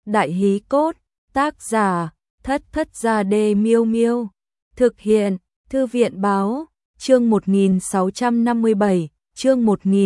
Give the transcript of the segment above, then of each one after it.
Đại hí cốt, tác giả, Thất Thất Gia Đê Miêu Miêu. Thực hiện, Thư viện báo, chương 1657, chương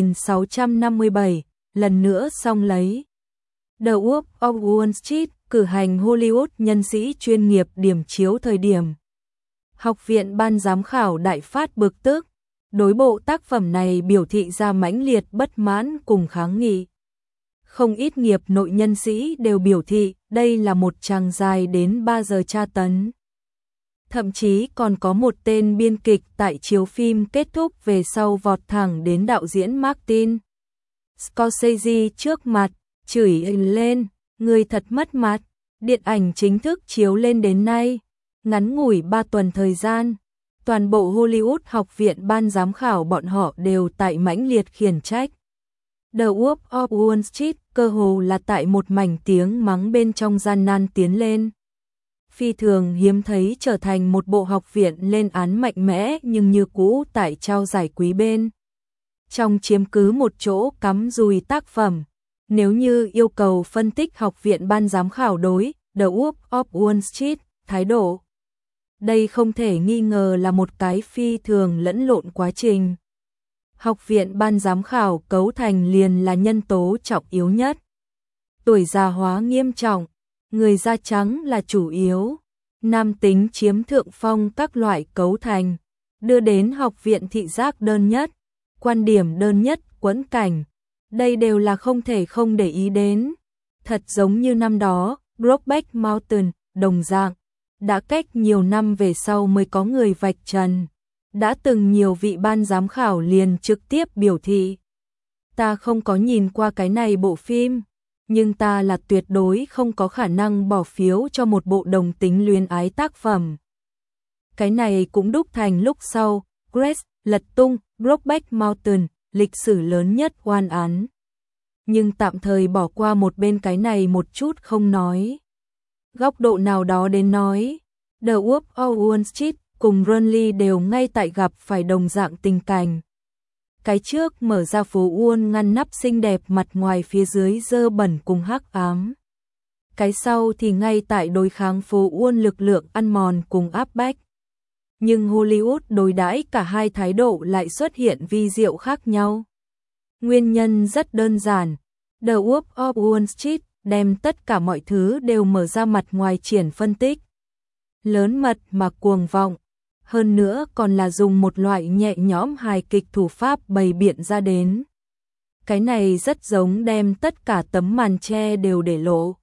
1657, lần nữa xong lấy. The Wolf of Wall Street, cử hành Hollywood nhân sĩ chuyên nghiệp điểm chiếu thời điểm. Học viện ban giám khảo đại phát bực tức, đối bộ tác phẩm này biểu thị ra mãnh liệt bất mãn cùng kháng nghị. Không ít nghiệp nội nhân sĩ đều biểu thị đây là một tràng dài đến 3 giờ tra tấn. Thậm chí còn có một tên biên kịch tại chiếu phim kết thúc về sau vọt thẳng đến đạo diễn Martin Scorsese trước mặt, chửi lên, người thật mất mặt. Điện ảnh chính thức chiếu lên đến nay, ngắn ngủi 3 tuần thời gian, toàn bộ Hollywood học viện ban giám khảo bọn họ đều tại mãnh liệt khiển trách. The Wolf of Wall Street cơ hồ là tại một mảnh tiếng mắng bên trong gian nan tiến lên. Phi thường hiếm thấy trở thành một bộ học viện lên án mạnh mẽ nhưng như cũ tại trao giải quý bên. Trong chiếm cứ một chỗ cắm dùi tác phẩm, nếu như yêu cầu phân tích học viện ban giám khảo đối The Wolf of Wall Street thái độ. Đây không thể nghi ngờ là một cái phi thường lẫn lộn quá trình. Học viện ban giám khảo cấu thành liền là nhân tố trọng yếu nhất. Tuổi già hóa nghiêm trọng, người da trắng là chủ yếu, nam tính chiếm thượng phong các loại cấu thành, đưa đến học viện thị giác đơn nhất, quan điểm đơn nhất quẫn cảnh. Đây đều là không thể không để ý đến. Thật giống như năm đó, Brokeback Mountain, đồng dạng, đã cách nhiều năm về sau mới có người vạch trần. Đã từng nhiều vị ban giám khảo liền trực tiếp biểu thị. Ta không có nhìn qua cái này bộ phim, nhưng ta là tuyệt đối không có khả năng bỏ phiếu cho một bộ đồng tính luyến ái tác phẩm. Cái này cũng đúc thành lúc sau, Grace lật tung Brokeback Mountain, lịch sử lớn nhất oan án. Nhưng tạm thời bỏ qua một bên cái này một chút không nói. Góc độ nào đó đến nói, The Wolf of Wall Street cùng Burnley đều ngay tại gặp phải đồng dạng tình cảnh. Cái trước mở ra phố Wall ngăn nắp xinh đẹp mặt ngoài phía dưới dơ bẩn cùng hắc ám. Cái sau thì ngay tại đối kháng phố Wall lực lượng ăn mòn cùng áp bách. Nhưng Hollywood đối đãi cả hai thái độ lại xuất hiện vi diệu khác nhau. Nguyên nhân rất đơn giản, The Wolf of Wall Street đem tất cả mọi thứ đều mở ra mặt ngoài triển phân tích. Lớn mật mà cuồng vọng, hơn nữa còn là dùng một loại nhẹ nhõm hài kịch thủ pháp bày biện ra đến. Cái này rất giống đem tất cả tấm màn che đều để lộ.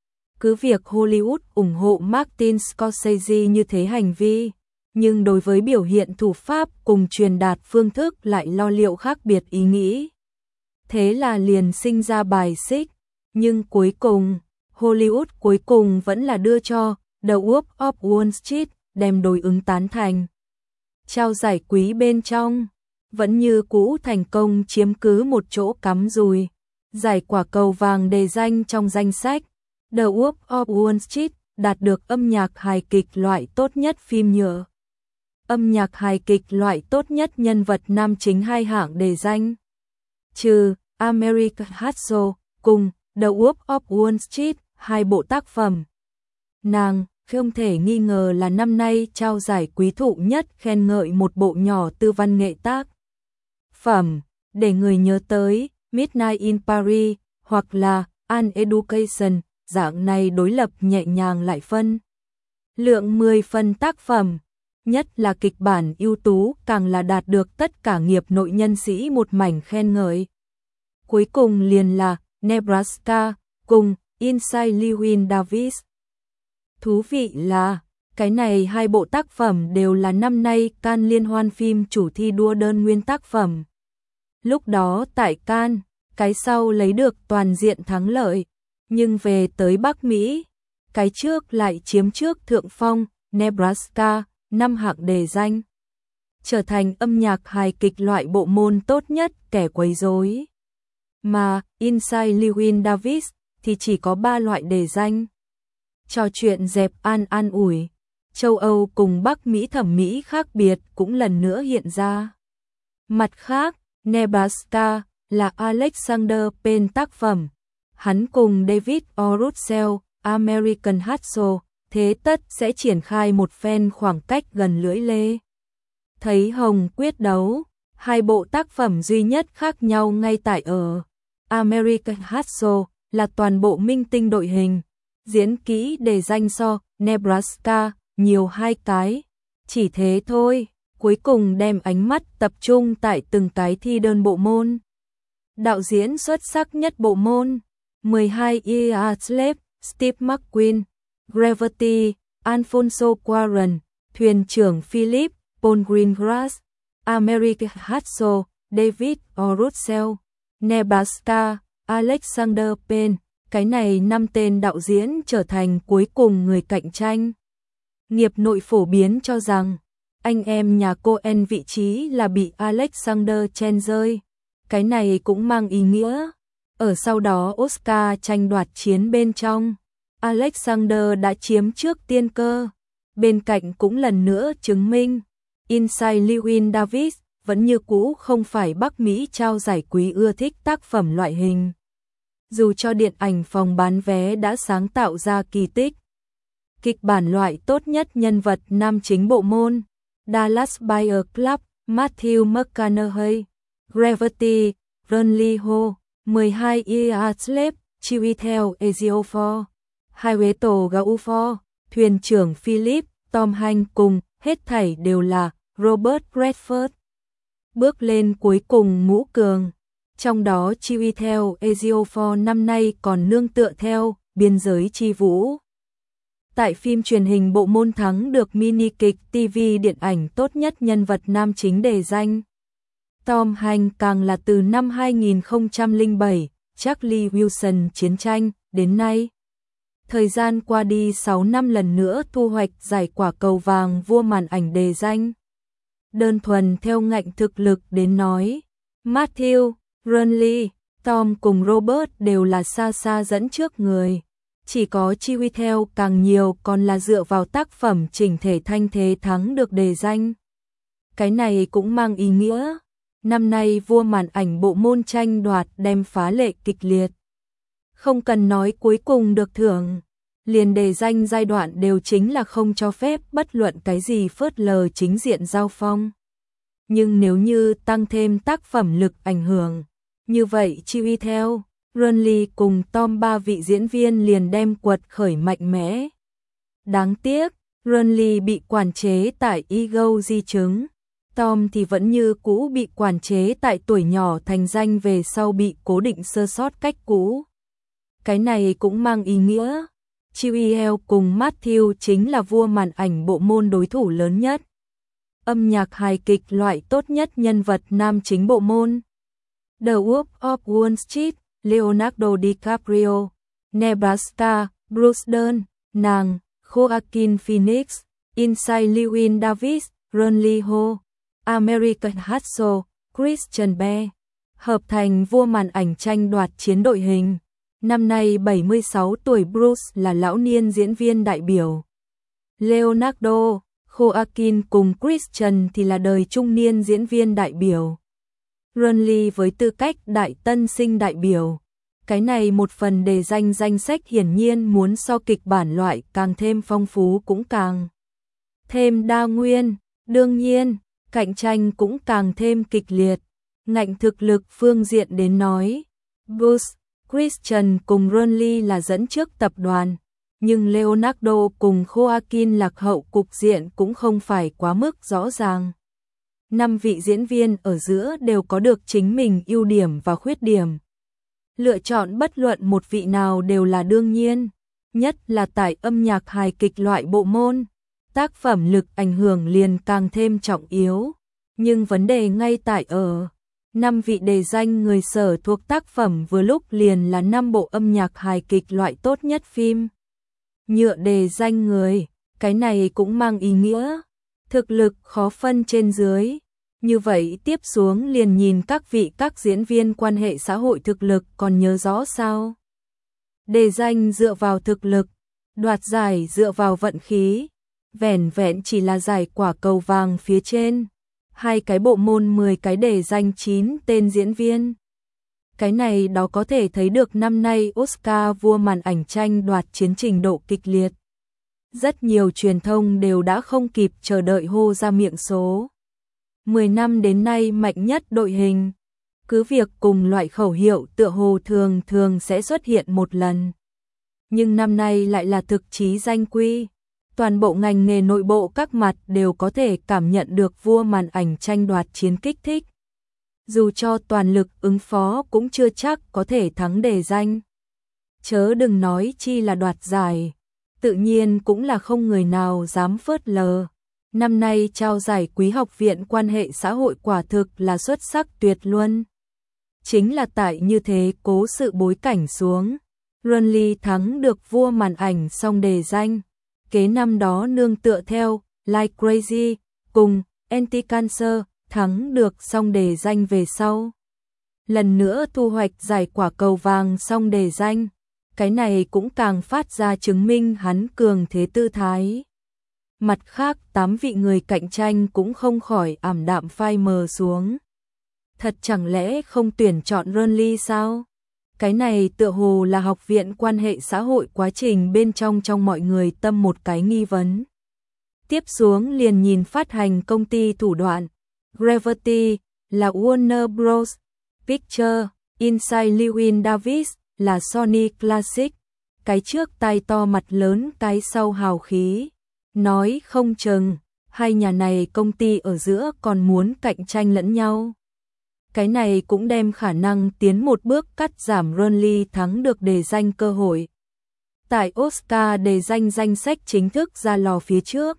Cứ việc Hollywood ủng hộ Martin Scorsese như thế hành vi, nhưng đối với biểu hiện thủ pháp cùng truyền đạt phương thức lại lo liệu khác biệt ý nghĩ. Thế là liền sinh ra bài xích, nhưng cuối cùng, Hollywood cuối cùng vẫn là đưa cho The Wolf of Wall Street đem đối ứng tán thành. Trao giải quý bên trong, vẫn như cũ thành công chiếm cứ một chỗ cắm dùi. Giải quả cầu vàng đề danh trong danh sách, The Wolf of Wall Street đạt được âm nhạc hài kịch loại tốt nhất phim nhựa. Âm nhạc hài kịch loại tốt nhất nhân vật nam chính 2 hạng đề danh. Trừ American Hustle cùng The Wolf of Wall Street 2 bộ tác phẩm. Nàng không thể nghi ngờ là năm nay trao giải quý thụ nhất khen ngợi một bộ nhỏ tư văn nghệ tác phẩm, để người nhớ tới Midnight in Paris hoặc là An Education, dạng này đối lập nhẹ nhàng lại phân. Lượng 10 phần tác phẩm, nhất là kịch bản ưu tú càng là đạt được tất cả nghiệp nội nhân sĩ một mảnh khen ngợi. Cuối cùng liền là Nebraska cùng Inside Llewyn Davis. Thú vị là, cái này 2 bộ tác phẩm đều là năm nay Cannes liên hoan phim chủ thi đua đơn nguyên tác phẩm. Lúc đó tại Cannes, cái sau lấy được toàn diện thắng lợi, nhưng về tới Bắc Mỹ, cái trước lại chiếm trước thượng phong, Nebraska, 5 hạng đề danh. Trở thành âm nhạc hài kịch loại bộ môn tốt nhất kẻ quấy rối. Mà Inside Llewyn Davis thì chỉ có 3 loại đề danh. Trò chuyện dẹp an ủi, châu Âu cùng Bắc Mỹ thẩm mỹ khác biệt cũng lần nữa hiện ra. Mặt khác, Nebraska là Alexander Payne tác phẩm, hắn cùng David O. Russell American Hustle, thế tất sẽ triển khai một phen khoảng cách gần lưỡi lê. Thấy Hồng quyết đấu, hai bộ tác phẩm duy nhất khác nhau ngay tại ở American Hustle là toàn bộ minh tinh đội hình, diễn kỹ để danh so, Nebraska, nhiều hai cái. Chỉ thế thôi, cuối cùng đem ánh mắt tập trung tại từng cái thi đơn bộ môn. Đạo diễn xuất sắc nhất bộ môn, 12 Years Slave, Steve McQueen, Gravity, Alfonso Cuarón, Thuyền trưởng Philip, Paul Greengrass, American Hustle, David O. Russell, Nebraska, Alexander Payne. Cái này 5 tên đạo diễn trở thành cuối cùng người cạnh tranh. Nghiệp nội phổ biến cho rằng, anh em nhà Coen vị trí là bị Alexander chen rơi. Cái này cũng mang ý nghĩa, ở sau đó Oscar tranh đoạt chiến bên trong, Alexander đã chiếm trước tiên cơ. Bên cạnh cũng lần nữa chứng minh, Inside Llewyn Davis vẫn như cũ không phải Bắc Mỹ trao giải quý ưa thích tác phẩm loại hình. Dù cho điện ảnh phòng bán vé đã sáng tạo ra kỳ tích. Kịch bản loại tốt nhất nhân vật nam chính bộ môn, Dallas Buyers Club, Matthew McConaughey, Gravity, Ron Lee Ho, 12 Years Slave, Chiwetel Ejiofor, Hiroto Gaofor, Thuyền trưởng Philip, Tom Hanks cùng, hết thảy đều là Robert Redford. Bước lên cuối cùng ngũ cường, trong đó Chiwetel Ejiofor năm nay còn nương tựa theo Biên giới chi vũ. Tại phim truyền hình bộ môn thắng được mini kịch TV điện ảnh tốt nhất nhân vật nam chính đề danh. Tom Hanks càng là từ năm 2007, Charlie Wilson chiến tranh, đến nay. Thời gian qua đi 6 năm lần nữa thu hoạch giải quả cầu vàng vua màn ảnh đề danh. Đơn thuần theo ngạnh thực lực đến nói, Matthew, Ron Lee, Tom cùng Robert đều là xa xa dẫn trước người. Chỉ có Chiwetel càng nhiều còn là dựa vào tác phẩm chỉnh thể thanh thế thắng được đề danh. Cái này cũng mang ý nghĩa, năm nay vua màn ảnh bộ môn tranh đoạt đem phá lệ kịch liệt. Không cần nói cuối cùng được thưởng, liền đề danh giai đoạn đều chính là không cho phép bất luận cái gì phớt lờ chính diện giao phong. Nhưng nếu như tăng thêm tác phẩm lực ảnh hưởng, như vậy Chiwetel, Ron Lee cùng Tom ba vị diễn viên liền đem quật khởi mạnh mẽ. Đáng tiếc, Ron Lee bị quản chế tại ego di chứng, Tom thì vẫn như cũ bị quản chế tại tuổi nhỏ thành danh về sau bị cố định sơ sót cách cũ. Cái này cũng mang ý nghĩa, Chiwetel cùng Matthew chính là vua màn ảnh bộ môn đối thủ lớn nhất. Âm nhạc hài kịch loại tốt nhất nhân vật nam chính bộ môn, The Wolf of Wall Street, Leonardo DiCaprio, Nebraska, Bruce Dern, nàng, Joaquin Phoenix, Inside Llewyn Davis, Ron Lee Ho, American Hustle, Christian Bale, hợp thành vua màn ảnh tranh đoạt chiến đội hình. Năm nay 76 tuổi Bruce là lão niên diễn viên đại biểu. Leonardo, Joaquin cùng Christian thì là đời trung niên diễn viên đại biểu. Ron Lee với tư cách đại tân sinh đại biểu. Cái này một phần đề danh danh sách hiển nhiên muốn so kịch bản loại càng thêm phong phú cũng càng thêm đa nguyên. Đương nhiên, cạnh tranh cũng càng thêm kịch liệt. Ngạnh thực lực phương diện đến nói, Bruce, Christian cùng Ron Lee là dẫn trước tập đoàn, nhưng Leonardo cùng Joaquin lạc hậu cục diện cũng không phải quá mức rõ ràng. 5 vị diễn viên ở giữa đều có được chính mình ưu điểm và khuyết điểm. Lựa chọn bất luận một vị nào đều là đương nhiên, nhất là tại âm nhạc hài kịch loại bộ môn, tác phẩm lực ảnh hưởng liền càng thêm trọng yếu. Nhưng vấn đề ngay tại ở 5 vị đề danh người sở thuộc tác phẩm vừa lúc liền là 5 bộ âm nhạc hài kịch loại tốt nhất phim. Nhựa đề danh người, cái này cũng mang ý nghĩa thực lực khó phân trên dưới. Như vậy tiếp xuống liền nhìn các diễn viên quan hệ xã hội thực lực còn nhớ rõ sao? Đề danh dựa vào thực lực, đoạt giải dựa vào vận khí, vẻn vẹn chỉ là giải quả cầu vàng phía trên. 2 cái bộ môn 10 cái đề danh 9 tên diễn viên. Cái này đó có thể thấy được năm nay Oscar vua màn ảnh tranh đoạt chiến trình độ kịch liệt. Rất nhiều truyền thông đều đã không kịp chờ đợi hô ra miệng số 10 năm đến nay mạnh nhất đội hình. Cứ việc cùng loại khẩu hiệu tựa hồ thường thường sẽ xuất hiện một lần. Nhưng năm nay lại là thực chí danh quy. Toàn bộ ngành nghề nội bộ các mặt đều có thể cảm nhận được vua màn ảnh tranh đoạt chiến kích thích. Dù cho toàn lực ứng phó cũng chưa chắc có thể thắng đề danh. Chớ đừng nói chi là đoạt giải. Tự nhiên cũng là không người nào dám phớt lờ. Năm nay trao giải Quý học viện quan hệ xã hội quả thực là xuất sắc tuyệt luân. Chính là tại như thế cố sự bối cảnh xuống. Runley thắng được vua màn ảnh xong đề danh. Kế năm đó nương tựa theo Like Crazy cùng Anti-Cancer thắng được xong đề danh về sau. Lần nữa thu hoạch giải quả cầu vàng xong đề danh. Cái này cũng càng phát ra chứng minh hắn cường thế tư thái. Mặt khác 8 vị người cạnh tranh cũng không khỏi ảm đạm phai mờ xuống. Thật chẳng lẽ không tuyển chọn Runley sao? Cái này tựa hồ là học viện quan hệ xã hội quá trình bên trong mọi người tâm một cái nghi vấn. Tiếp xuống liền nhìn phát hành công ty thủ đoạn. Gravity là Warner Bros. Pictures, Inside Llewyn Davis là Sony Classic. Cái trước tai to mặt lớn, cái sau hào khí. Nói không chừng, hai nhà này công ty ở giữa còn muốn cạnh tranh lẫn nhau. Cái này cũng đem khả năng tiến một bước cắt giảm Runley thắng được đề danh cơ hội. Tại Oscar đề danh danh sách chính thức ra lò phía trước.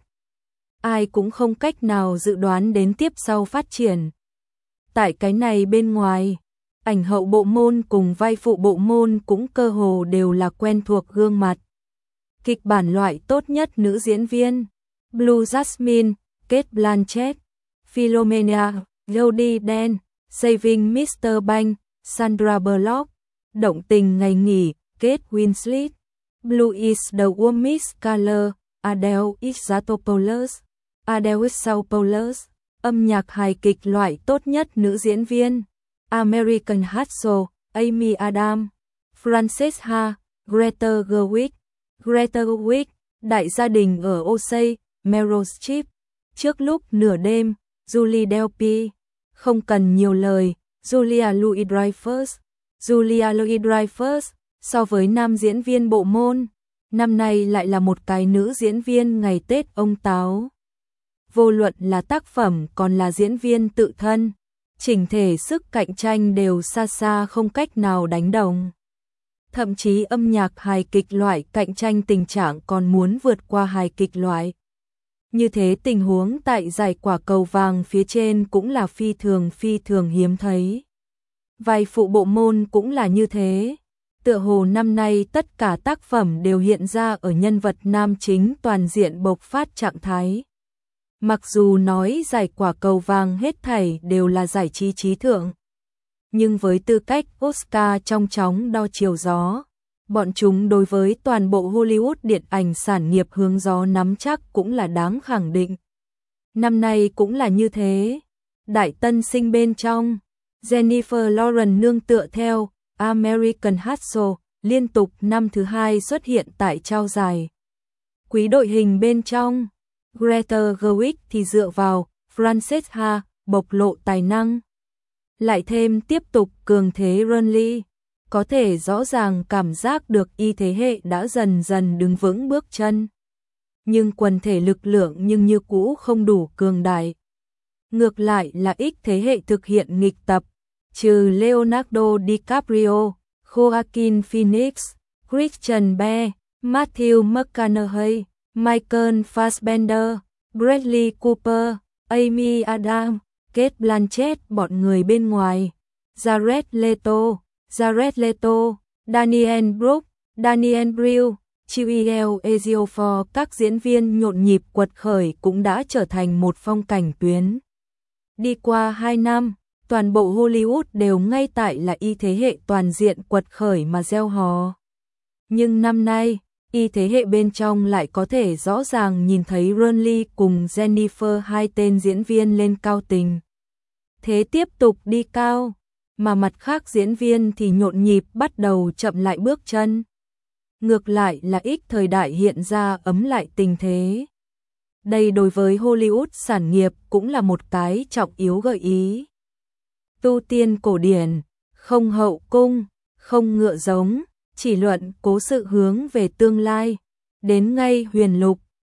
Ai cũng không cách nào dự đoán đến tiếp sau phát triển. Tại cái này bên ngoài, ảnh hậu bộ môn cùng vai phụ bộ môn cũng cơ hồ đều là quen thuộc gương mặt. Kịch bản loại tốt nhất nữ diễn viên, Blue Jasmine, Cate Blanchett, Philomena, Jodie Dench, Saving Mr. Banks, Sandra Bullock, Động tình ngày nghỉ, Kate Winslet, Blue is the Warmest Color, Adele Exarchopoulos, Adele Exarchopoulos, âm nhạc hài kịch loại tốt nhất nữ diễn viên, American Hustle, Amy Adams, Frances Ha, Greta Gerwig, Greta Gerwig, đại gia đình ở Osage, Meryl Streep, trước lúc nửa đêm, Julie Delpy, không cần nhiều lời, Julia Louis-Dreyfus, Julia Louis-Dreyfus, so với nam diễn viên bộ môn, năm nay lại là một cái nữ diễn viên ngày Tết ông Táo. Vô luận là tác phẩm còn là diễn viên tự thân, chỉnh thể sức cạnh tranh đều xa xa không cách nào đánh đồng. Thậm chí âm nhạc hài kịch loại cạnh tranh tình trạng còn muốn vượt qua hài kịch loại. Như thế tình huống tại giải quả cầu vàng phía trên cũng là phi thường hiếm thấy. Vai phụ bộ môn cũng là như thế. Tựa hồ năm nay tất cả tác phẩm đều hiện ra ở nhân vật nam chính toàn diện bộc phát trạng thái. Mặc dù nói giải quả cầu vàng hết thảy đều là giải trí trí thượng, nhưng với tư cách Oscar trong chóng đo chiều gió, bọn chúng đối với toàn bộ Hollywood điện ảnh sản nghiệp hướng gió nắm chắc cũng là đáng khẳng định. Năm nay cũng là như thế. Đại tân sinh bên trong, Jennifer Lawrence nương tựa theo American Hustle liên tục năm thứ hai xuất hiện tại trao giải. Quý đội hình bên trong, Greta Gerwig thì dựa vào Frances Ha bộc lộ tài năng. Lại thêm tiếp tục cường thế Runley, có thể rõ ràng cảm giác được y thế hệ đã dần dần đứng vững bước chân. Nhưng quần thể lực lượng nhưng như cũ không đủ cường đại. Ngược lại là X thế hệ thực hiện nghịch tập, trừ Leonardo DiCaprio, Joaquin Phoenix, Christian Bale, Matthew McConaughey, Michael Fassbender, Bradley Cooper, Amy Adams, Cate Blanchett, bọn người bên ngoài, Jared Leto, Daniel Brooks, Daniel Brühl, Chiwetel Ejiofor, các diễn viên nhộn nhịp quật khởi cũng đã trở thành một phong cảnh tuyến. Đi qua 2 năm, toàn bộ Hollywood đều ngay tại là y thế hệ toàn diện quật khởi mà gieo hò. Nhưng năm nay, y thế hệ bên trong lại có thể rõ ràng nhìn thấy Runley cùng Jennifer, hai tên diễn viên lên cao tình. Thế tiếp tục đi cao. mà mặt khác diễn viên thì nhộn nhịp bắt đầu chậm lại bước chân. Ngược lại là X thời đại hiện ra ấm lại tình thế. Đây đối với Hollywood sản nghiệp cũng là một cái trọng yếu gợi ý. Tu tiên cổ điển, không hậu cung, không ngựa giống, chỉ luận cố sự hướng về tương lai. Đến ngay huyền lục,